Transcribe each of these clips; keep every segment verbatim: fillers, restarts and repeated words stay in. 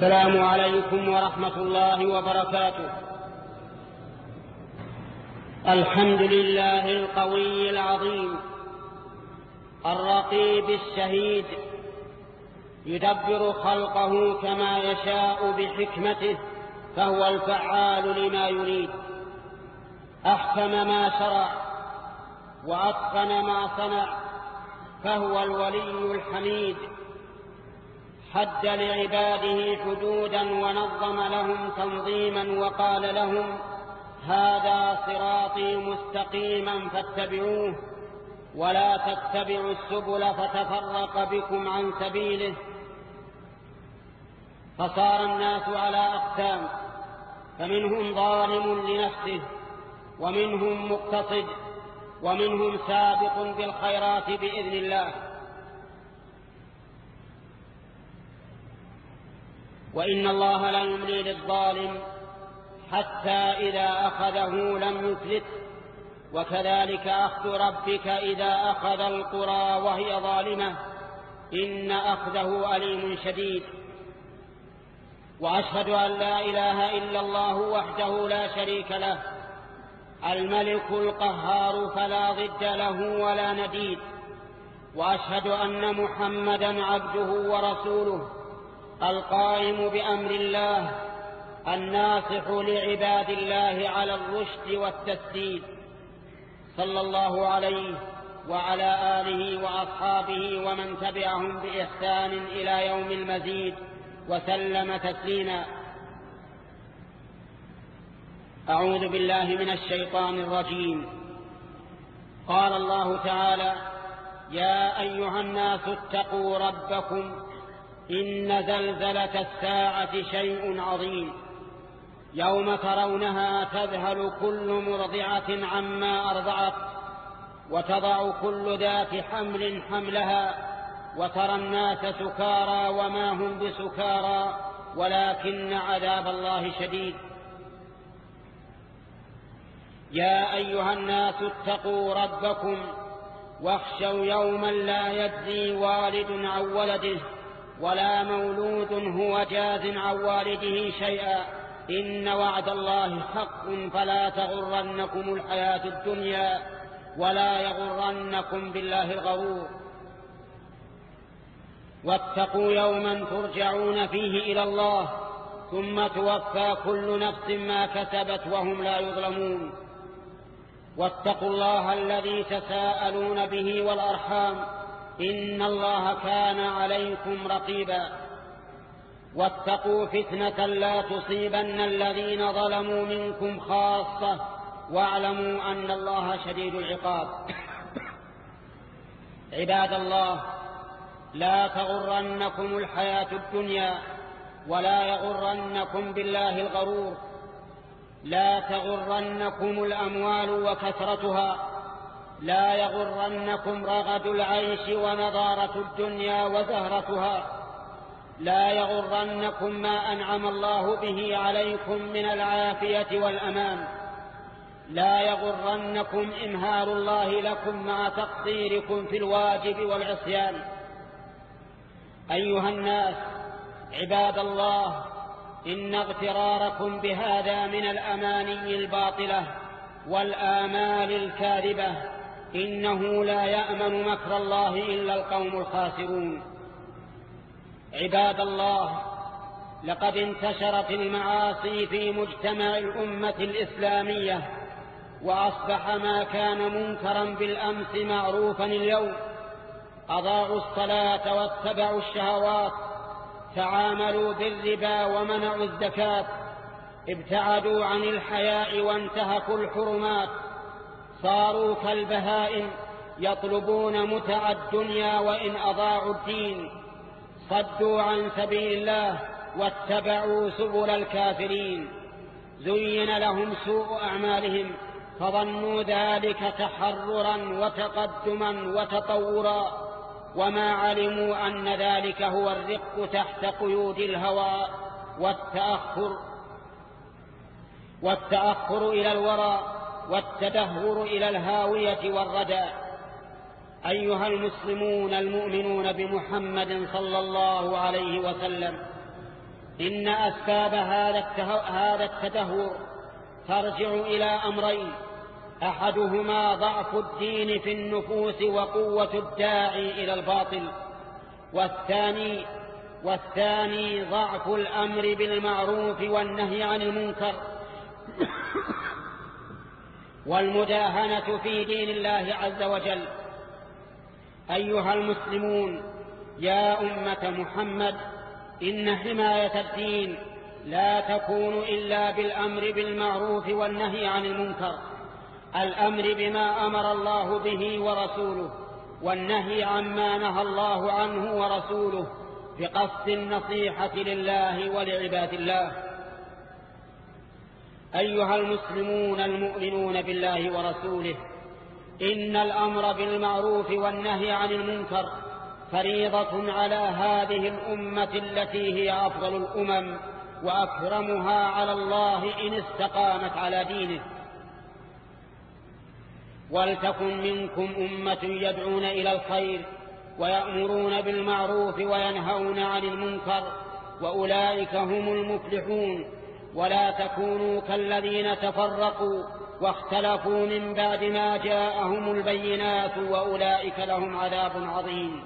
السلام عليكم ورحمة الله وبركاته. الحمد لله القوي العظيم الرقيب الشهيد، يدبر خلقه كما يشاء بحكمته، فهو الفعال لما يريد. أحكم ما شرع وأتقن ما صنع، فهو الولي الحميد. حد لعباده حدودا ونظم لهم تنظيما، وقال لهم: هذا صراطي مستقيما فاتبعوه ولا تتبعوا السبل فتفرق بكم عن سبيله. فصار الناس على أقسام، فمنهم ظالم لنفسه، ومنهم مقتصد، ومنهم سابق بالخيرات بإذن الله. وإن الله لا يملي للظالم حتى إذا أخذه لم يفلت، وكذلك أخذ ربك إذا أخذ القرى وهي ظالمة، إن أخذه أليم شديد. وأشهد أن لا إله إلا الله وحده لا شريك له، الملك القهار فلا ضد له ولا نديد. وأشهد أن محمدا عبده ورسوله، القائم بأمر الله، الناصح لعباد الله على الرشد والتسديد، صلى الله عليه وعلى آله وأصحابه ومن تبعهم بإحسان إلى يوم المزيد، وسلم تسليما. أعوذ بالله من الشيطان الرجيم. قال الله تعالى: يا أيها الناس اتقوا ربكم إن زلزلة الساعة شيء عظيم، يوم ترونها تذهل كل مرضعة عما أرضعت، وتضع كل ذات حمل حملها، وترى الناس سكارى وما هم بسكارى ولكن عذاب الله شديد. يا أيها الناس اتقوا ربكم واخشوا يوما لا يجزي والد عن ولده ولا مولود هو جاز عن والده شيئا، إن وعد الله حق فلا تغرنكم الحياة الدنيا ولا يغرنكم بالله الغرور. واتقوا يوما ترجعون فيه إلى الله ثم توفى كل نفس ما كسبت وهم لا يظلمون. واتقوا الله الذي تساءلون به والأرحام، إن الله كان عليكم رقيبا. واتقوا فتنة لا تصيبن الذين ظلموا منكم خاصة، واعلموا أن الله شديد العقاب. عباد الله، لا تغرنكم الحياة الدنيا ولا يغرنكم بالله الغرور. لا تغرنكم الأموال وكثرتها، لا يغرنكم رغد العيش ونضارة الدنيا وزهرتها، لا يغرنكم ما أنعم الله به عليكم من العافية والأمان، لا يغرنكم إمهال الله لكم مع تقصيركم في الواجب والعصيان. أيها الناس عباد الله، إن اغتراركم بهذا من الأماني الباطلة والآمال الكاذبة، إنه لا يأمن مكر الله إلا القوم الخاسرون. عباد الله، لقد انتشرت المعاصي في مجتمع الأمة الإسلامية، وأصبح ما كان منكرا بالأمس معروفا اليوم. أضاعوا الصلاة واتبعوا الشهوات، تعاملوا بالربا ومنعوا الزكاة، ابتعدوا عن الحياء وانتهكوا الحرمات، صاروا كالبهائم يطلبون متع الدنيا وإن أضاعوا الدين، صدوا عن سبيل الله واتبعوا سبل الكافرين. زين لهم سوء أعمالهم فظنوا ذلك تحررا وتقدما وتطورا، وما علموا أن ذلك هو الرق تحت قيود الهوى والتأخر والتأخر إلى الورى والتدهور إلى الهاوية والردى. أيها المسلمون المؤمنون بمحمد صلى الله عليه وسلم، إن أسباب هذا التدهور ترجع إلى أمرين: أحدهما ضعف الدين في النفوس وقوة الداعي إلى الباطل، والثاني والثاني ضعف الأمر بالمعروف والنهي عن المنكر والمداهنة في دين الله عز وجل. أيها المسلمون، يا أمة محمد، إن حماية الدين لا تكون إلا بالأمر بالمعروف والنهي عن المنكر، الأمر بما أمر الله به ورسوله، والنهي عما نهى الله عنه ورسوله، بقصد النصيحة لله ولعباد الله. أيها المسلمون المؤمنون بالله ورسوله، إن الأمر بالمعروف والنهي عن المنكر فريضة على هذه الأمة التي هي أفضل الأمم وأكرمها على الله إن استقامت على دينه. ولتكن منكم أمة يدعون إلى الخير ويأمرون بالمعروف وينهون عن المنكر، وأولئك هم المفلحون. ولا تكونوا كالذين تفرقوا واختلفوا من بعد ما جاءهم البينات، وأولئك لهم عذاب عظيم.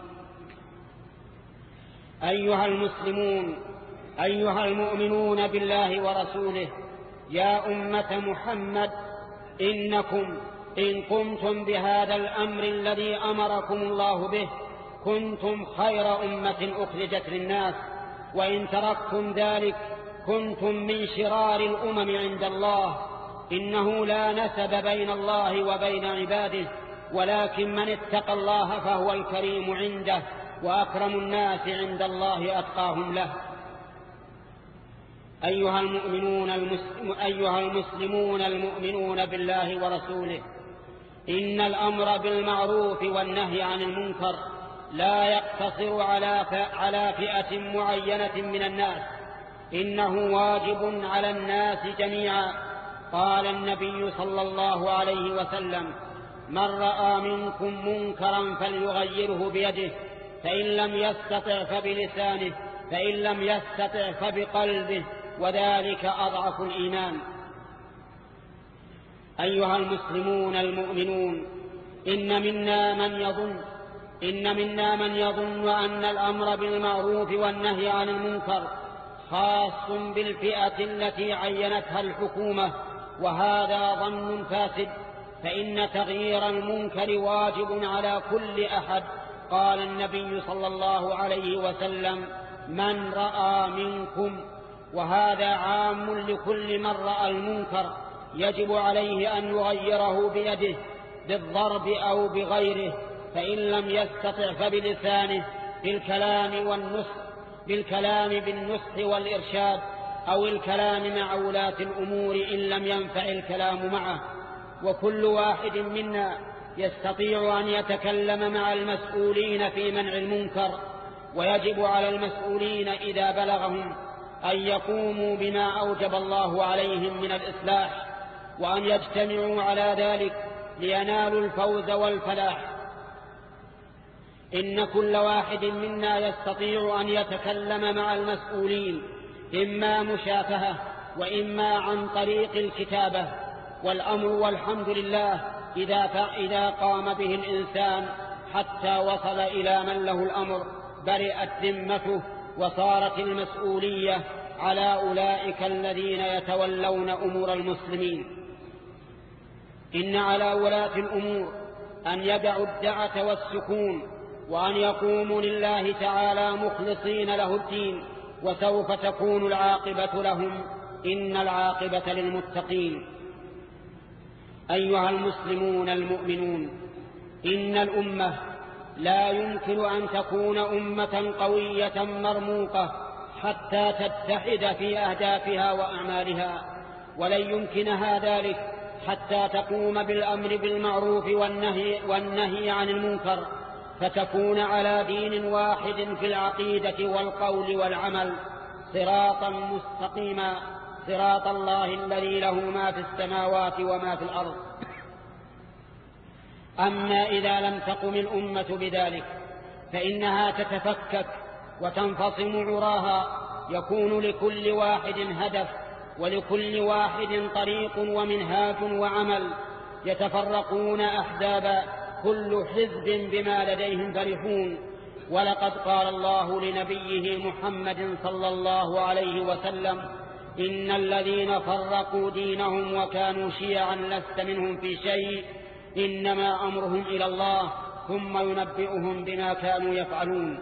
أيها المسلمون، أيها المؤمنون بالله ورسوله، يا أمة محمد، إنكم إن قمتم بهذا الأمر الذي أمركم الله به كنتم خير أمة أخرجت للناس، وإن تركتم ذلك كنتم من شرار الأمم عند الله. إنه لا نسب بين الله وبين عباده، ولكن من اتقى الله فهو الكريم عنده، وأكرم الناس عند الله أتقاهم له. أيها المؤمنون المسلم أيها المسلمون المؤمنون بالله ورسوله، إن الأمر بالمعروف والنهي عن المنكر لا يقتصر على على فئة معينة من الناس، إنه واجب على الناس جميعا. قال النبي صلى الله عليه وسلم: من رأى منكم منكرا فليغيره بيده، فإن لم يستطع فبلسانه، فإن لم يستطع فبقلبه، وذلك أضعف الإيمان. أيها المسلمون المؤمنون، إن منا من يظن إن منا من يظن أن الأمر بالمعروف والنهي عن المنكر خاص بالفئة التي عينتها الحكومة، وهذا ظن فاسد، فإن تغيير المنكر واجب على كل أحد. قال النبي صلى الله عليه وسلم: من رأى منكم، وهذا عام لكل من رأى المنكر، يجب عليه أن يغيره بيده بالضرب أو بغيره، فإن لم يستطع فبلسانه بالكلام والنصح بالكلام بالنصح والإرشاد، أو الكلام مع ولاة الأمور إن لم ينفع الكلام معه. وكل واحد منا يستطيع أن يتكلم مع المسؤولين في منع المنكر، ويجب على المسؤولين إذا بلغهم أن يقوموا بما أوجب الله عليهم من الإصلاح، وأن يجتمعوا على ذلك لينالوا الفوز والفلاح. إن كل واحد منا يستطيع أن يتكلم مع المسؤولين، إما مشافهة وإما عن طريق الكتابة، والأمر والحمد لله إذا, إذا قام به الإنسان حتى وصل إلى من له الأمر برئت ذمته، وصارت المسؤولية على أولئك الذين يتولون أمور المسلمين. إن على ولاة الأمور أن يدعوا الدعة والسكون، وأن يقوموا لله تعالى مخلصين له الدين، وسوف تكون العاقبة لهم، إن العاقبة للمتقين. أيها المسلمون المؤمنون، إن الأمة لا يمكن أن تكون أمة قوية مرموقة حتى تتحد في أهدافها وأعمالها، ولن يمكنها ذلك حتى تقوم بالأمر بالمعروف والنهي, والنهي عن المنكر، فتكون على دين واحد في العقيدة والقول والعمل، صراطا مستقيما، صراط الله الذي له ما في السماوات وما في الأرض. أما إذا لم تقم الأمة بذلك فإنها تتفكك وتنفصم عراها، يكون لكل واحد هدف ولكل واحد طريق ومنهاج وعمل، يتفرقون أحزابا كل حزب بما لديهم فرحون. ولقد قال الله لنبيه محمد صلى الله عليه وسلم: إن الذين فرقوا دينهم وكانوا شيعا لست منهم في شيء، إنما أمرهم إلى الله ثم ينبئهم بما كانوا يفعلون.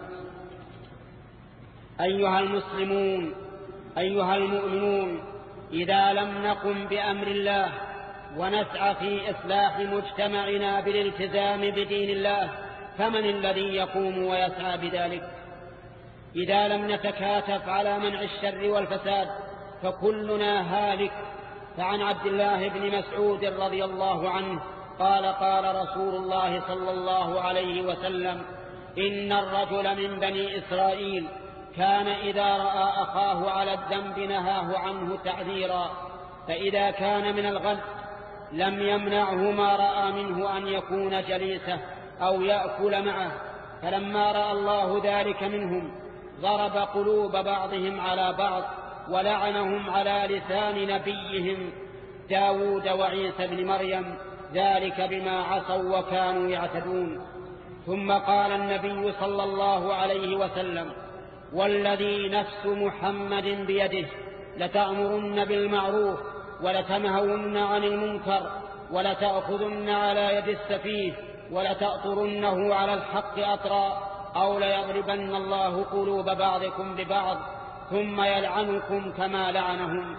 أيها المسلمون، أيها المؤمنون، إذا لم نقم بأمر الله ونسعى في إصلاح مجتمعنا بالالتزام بدين الله، فمن الذي يقوم ويسعى بذلك؟ إذا لم نتكاتف على منع الشر والفساد فكلنا هالك. فعن عبد الله بن مسعود رضي الله عنه قال: قال رسول الله صلى الله عليه وسلم: إن الرجل من بني إسرائيل كان إذا رأى أخاه على الذنب نهاه عنه تعذيرا، فإذا كان من الغد لم يمنعه ما رأى منه أن يكون جليسه أو يأكل معه، فلما رأى الله ذلك منهم ضرب قلوب بعضهم على بعض ولعنهم على لسان نبيهم داود وعيسى بن مريم، ذلك بما عصوا وكانوا يعتدون. ثم قال النبي صلى الله عليه وسلم: والذي نفس محمد بيده لتأمرن بالمعروف ولتنهون عن المنكر ولتأخذن على يد السفيه ولتأطرنه على الحق أطرا، أو ليضربن الله قلوب بعضكم ببعض ثم يلعنكم كما لعنهم.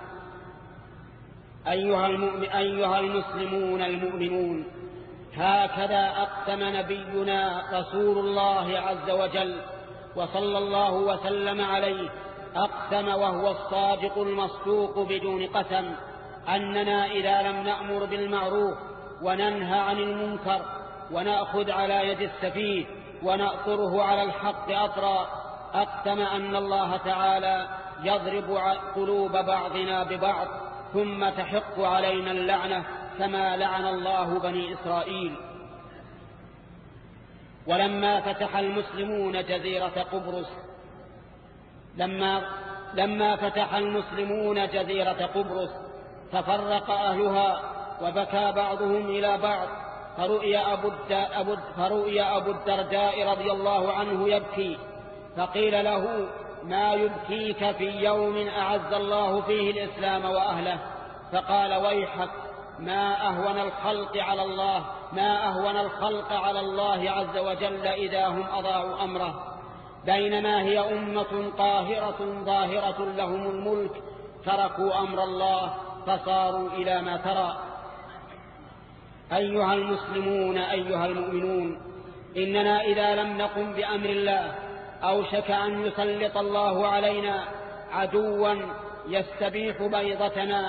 أيها, أيها المسلمون المؤمنون، هكذا أقسم نبينا رسول الله عز وجل وصلى الله وسلم عليه، أقسم وهو الصادق المصدوق بدون قسم أننا إذا لم نأمر بالمعروف وننهى عن المنكر ونأخذ على يد السفيه ونأطره على الحق أطرا، أقسم أن الله تعالى يضرب قلوب بعضنا ببعض ثم تحق علينا اللعنة كما لعن الله بني إسرائيل. ولما فتح المسلمون جزيرة قبرص لما, لما فتح المسلمون جزيرة قبرص تفرق أهلها وبكى بعضهم إلى بعض، فرؤي أبو, أبو, فرؤي أبو الدرداء رضي الله عنه يبكي، فقيل له: ما يبكيك في يوم أعز الله فيه الإسلام وأهله؟ فقال: ويحك، ما أهون الخلق على الله ما أهون الخلق على الله عز وجل إذا هم أضاعوا أمره، بينما هي أمة طاهرة ظاهرة لهم الملك تركوا أمر الله فصاروا إلى ما ترى. أيها المسلمون، أيها المؤمنون، إننا إذا لم نقم بأمر الله أوشك أن يسلط الله علينا عدوا يستبيح بيضتنا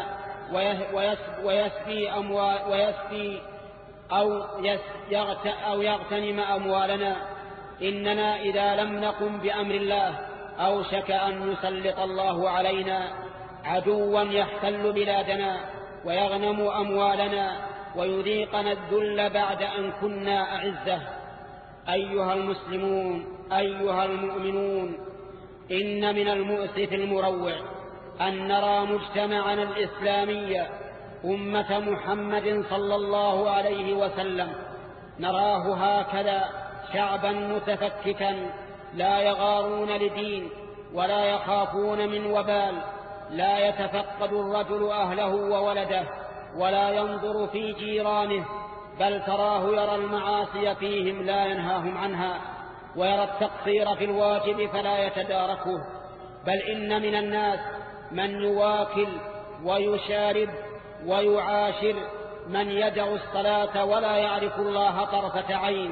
ويسبي أموال ويسبي أو, أو يغتنم أموالنا. إننا إذا لم نقم بأمر الله أوشك أن يسلط الله علينا عدوا يحتل بلادنا ويغنم أموالنا ويذيقنا الذل بعد أن كنا أعزة. أيها المسلمون، أيها المؤمنون، إن من المؤسف المروع أن نرى مجتمعنا الإسلامي أمة محمد صلى الله عليه وسلم نراه هكذا شعبا متفككا لا يغارون لدين ولا يخافون من وبال، لا يتفقد الرجل أهله وولده ولا ينظر في جيرانه، بل تراه يرى المعاصي فيهم لا ينهاهم عنها، ويرى التقصير في الواجب فلا يتداركه، بل إن من الناس من يواكل ويشارب ويعاشر من يدع الصلاة ولا يعرف الله طرفة عين.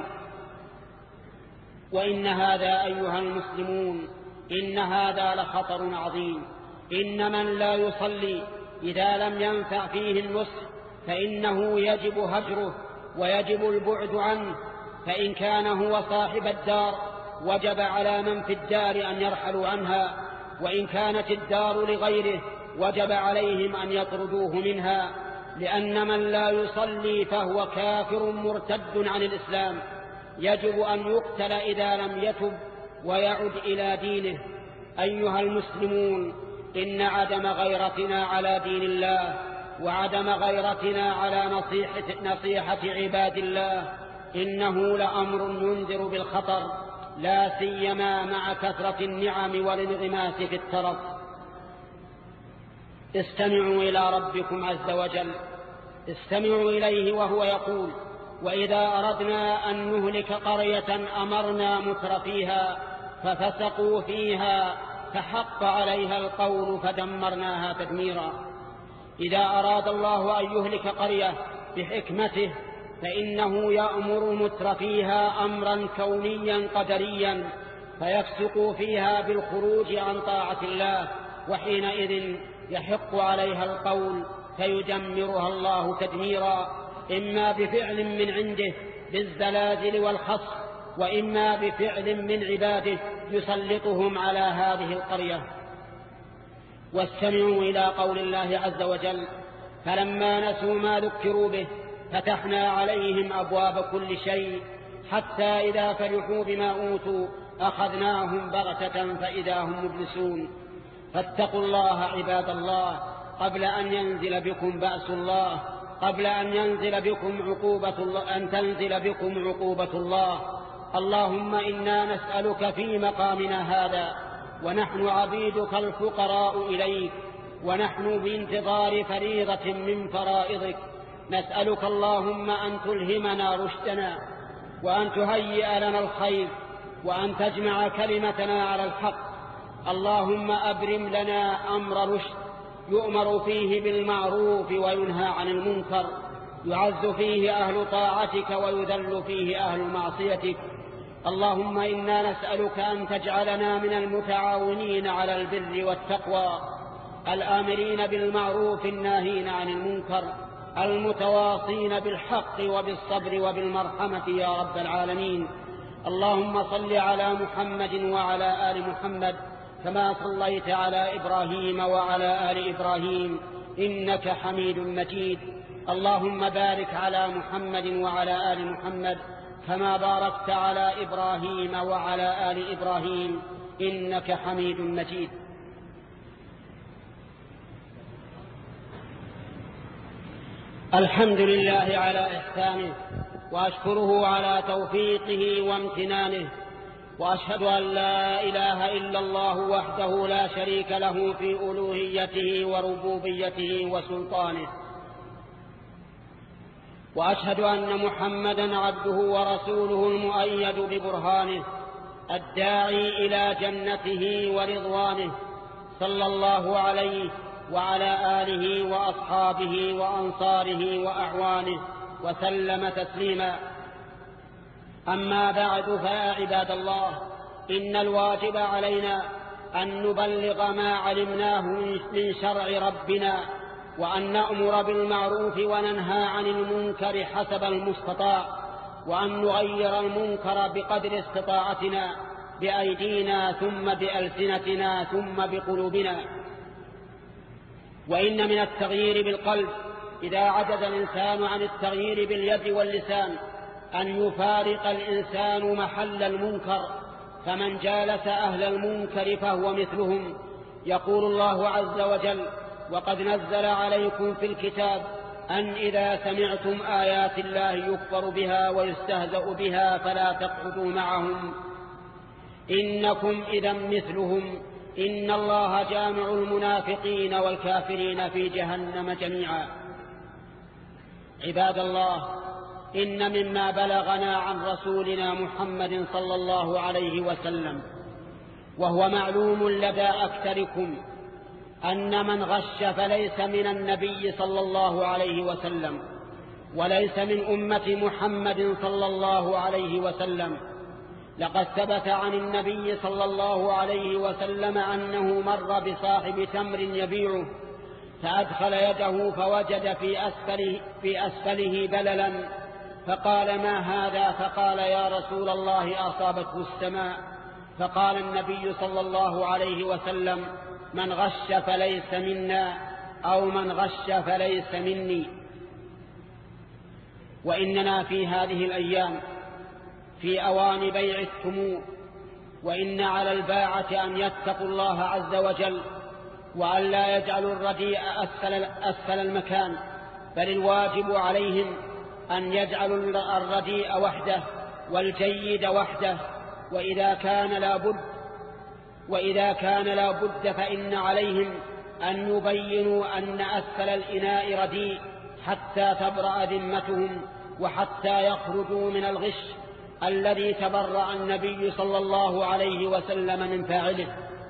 وإن هذا أيها المسلمون إن هذا لخطر عظيم. إن من لا يصلي إذا لم ينفع فيه النصح فإنه يجب هجره ويجب البعد عنه، فإن كان هو صاحب الدار وجب على من في الدار أن يرحلوا عنها، وإن كانت الدار لغيره وجب عليهم أن يطردوه منها، لأن من لا يصلي فهو كافر مرتد عن الإسلام، يجب أن يقتل إذا لم يتب ويعد إلى دينه. أيها المسلمون، إن عدم غيرتنا على دين الله وعدم غيرتنا على نصيحة, نصيحة عباد الله إنه لأمر ينذر بالخطر، لا سيما مع كثرة النعم والانغماس في الترف. استمعوا إلى ربكم عز وجل، استمعوا إليه وهو يقول: وإذا أردنا أن نهلك قرية أمرنا مترفيها ففسقوا فيها فحق عليها القول فدمرناها تدميرا. إذا أراد الله أن يهلك قرية بحكمته فإنه يأمر مترفيها أمرا كونيا قدريا فيفسقوا فيها بالخروج عن طاعة الله، وحينئذ يحق عليها القول فيدمرها الله تدميرا، إما بفعل من عنده بالزلازل والخصف، وإما بفعل من عباده يسلطهم على هذه القرية. واستمعوا إلى قول الله عز وجل: فلما نسوا ما ذكروا به فتحنا عليهم أبواب كل شيء حتى إذا فرحوا بما أوتوا أخذناهم بغتة فإذا هم مبلسون. فاتقوا الله عباد الله قبل أن ينزل بكم بأس الله، قبل أن ينزل بكم عقوبة الله، أن تنزل بكم عقوبة الله. اللهم إنا نسألك في مقامنا هذا ونحن عبيدك الفقراء إليك ونحن بانتظار فريضة من فرائضك، نسألك اللهم أن تلهمنا رشدنا وأن تهيئ لنا الخير وأن تجمع كلمتنا على الحق. اللهم أبرم لنا أمر رشد يؤمر فيه بالمعروف وينهى عن المنكر، يعز فيه أهل طاعتك ويذل فيه أهل معصيتك. اللهم إنا نسألك أن تجعلنا من المتعاونين على البر والتقوى، الآمرين بالمعروف الناهين عن المنكر، المتواصين بالحق وبالصبر وبالمرحمة يا رب العالمين. اللهم صل على محمد وعلى آل محمد كما صليت على إبراهيم وعلى آل إبراهيم إنك حميد مجيد. اللهم بارك على محمد وعلى آل محمد كما باركت على إبراهيم وعلى آل إبراهيم إنك حميد مجيد. الحمد لله على إحسانه وأشكره على توفيقه وامتنانه، وأشهد أن لا إله إلا الله وحده لا شريك له في ألوهيته وربوبيته وسلطانه، وأشهد أن محمدا عبده ورسوله المؤيد ببرهانه الداعي إلى جنته ورضوانه، صلى الله عليه وعلى آله وأصحابه وأنصاره وأعوانه وسلم تسليما. أما بعد، فيا عباد الله، إن الواجب علينا أن نبلغ ما علمناه من شرع ربنا، وأن نأمر بالمعروف وننهى عن المنكر حسب المستطاع، وأن نغير المنكر بقدر استطاعتنا بأيدينا ثم بألسنتنا ثم بقلوبنا. وإن من التغيير بالقلب إذا عجز الإنسان عن التغيير باليد واللسان أن يفارق الإنسان محل المنكر، فمن جالس أهل المنكر فهو مثلهم. يقول الله عز وجل: وقد نزل عليكم في الكتاب أن إذا سمعتم آيات الله يكفر بها ويستهزأ بها فلا تقعدوا معهم إنكم إذا مثلهم، إن الله جامع المنافقين والكافرين في جهنم جميعا. عباد الله، إن مما بلغنا عن رسولنا محمد صلى الله عليه وسلم، وهو معلوم لدى أكثركم، أن من غش فليس من النبي صلى الله عليه وسلم وليس من أمة محمد صلى الله عليه وسلم. لقد ثبت عن النبي صلى الله عليه وسلم أنه مر بصاحب تمر يبيعه فأدخل يده فوجد في أسفله, في أسفله بللا، فقال: ما هذا؟ فقال: يا رسول الله أصابته السماء. فقال النبي صلى الله عليه وسلم: من غش فليس منا، أو من غش فليس مني. وإننا في هذه الأيام في أوان بيع التمور وإن على الباعة أن يتقوا الله عز وجل وأن لا يجعلوا الرديء أسفل, أسفل المكان، بل الواجب عليهم أن يجعلوا الرديء وحده والجيد وحده، وإذا كان لا بد وإذا كان لا بد فإن عليهم أن يبينوا أن أسفل الإناء رديء حتى تبرأ ذمتهم وحتى يخرجوا من الغش الذي تبرأ النبي صلى الله عليه وسلم من فاعله.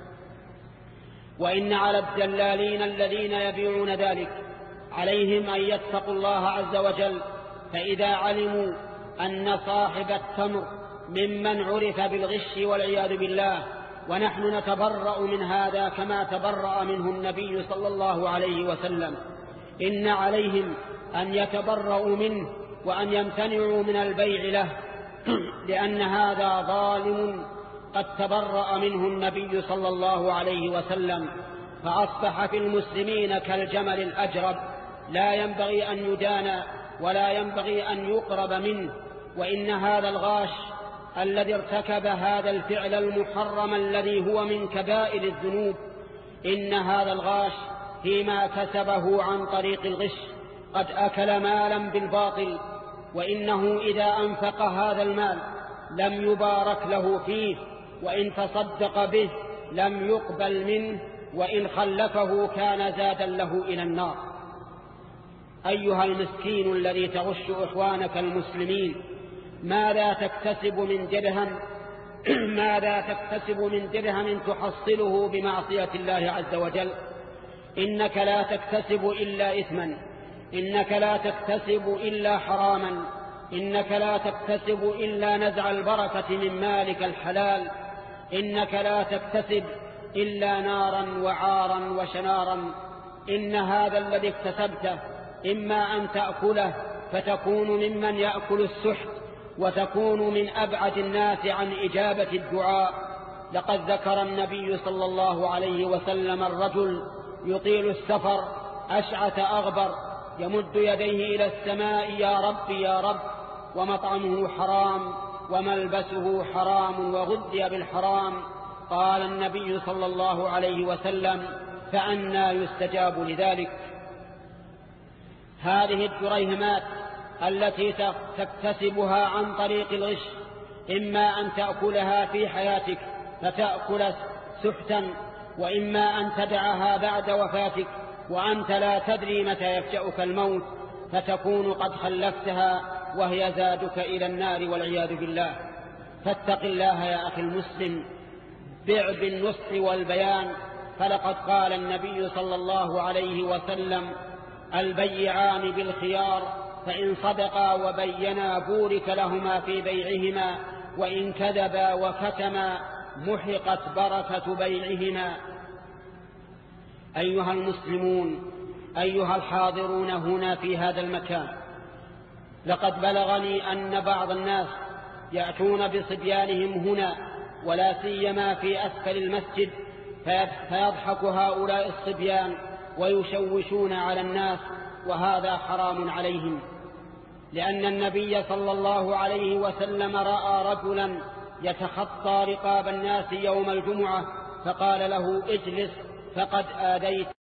وإن على الدلالين الذين يبيعون ذلك عليهم أن يتقوا الله عز وجل، فإذا علموا أن صاحب التمر ممن عرف بالغش والعياذ بالله، ونحن نتبرأ من هذا كما تبرأ منه النبي صلى الله عليه وسلم، إن عليهم أن يتبرأوا منه وأن يمتنعوا من البيع له، لأن هذا ظالم قد تبرأ منه النبي صلى الله عليه وسلم، فأصبح في المسلمين كالجمل الأجرب، لا ينبغي أن يدان ولا ينبغي أن يقرب منه. وإن هذا الغاش الذي ارتكب هذا الفعل المحرم الذي هو من كبائر الذنوب، إن هذا الغاش فيما كسبه عن طريق الغش قد أكل مالا بالباطل، وإنه إذا أنفق هذا المال لم يبارك له فيه، وإن تصدق به لم يقبل منه، وإن خلفه كان زادا له إلى النار. أيها المسكين الذي تغش إخوانك المسلمين، ماذا تكتسب من درهم ماذا تكتسب من درهم تحصله بمعصية الله عز وجل؟ إنك لا تكتسب إلا إثما، إنك لا تكتسب إلا حراما، إنك لا تكتسب إلا نزع البركة من مالك الحلال، إنك لا تكتسب إلا نارا وعارا وشنارا. إن هذا الذي اكتسبته إما أن تأكله فتكون ممن يأكل السحت، وتكون من أبعد الناس عن إجابة الدعاء. لقد ذكر النبي صلى الله عليه وسلم الرجل يطيل السفر أشعث أغبر يمد يديه إلى السماء: يا رب يا رب، ومطعمه حرام وملبسه حرام وغذي بالحرام. قال النبي صلى الله عليه وسلم: فأنى يستجاب لذلك؟ هذه الدريهمات التي تكتسبها عن طريق الغش إما أن تأكلها في حياتك فتأكل سحتا، وإما أن تدعها بعد وفاتك وأنت لا تدري متى يفجأك الموت فتكون قد خلفتها وهي زادك إلى النار والعياذ بالله. فاتق الله يا أخي المسلم، بع بالنصح والبيان، فلقد قال النبي صلى الله عليه وسلم: البيعان بالخيار، فإن صدقا وبينا بورك لهما في بيعهما، وإن كذبا وكتما محقت بركة بيعهما. أيها المسلمون، أيها الحاضرون هنا في هذا المكان، لقد بلغني أن بعض الناس يأتون بصبيانهم هنا ولا سيما في أسفل المسجد، فيضحك هؤلاء الصبيان ويشوشون على الناس، وهذا حرام عليهم، لأن النبي صلى الله عليه وسلم رأى رجلا يتخطى رقاب الناس يوم الجمعة فقال له: اجلس فقد آذيت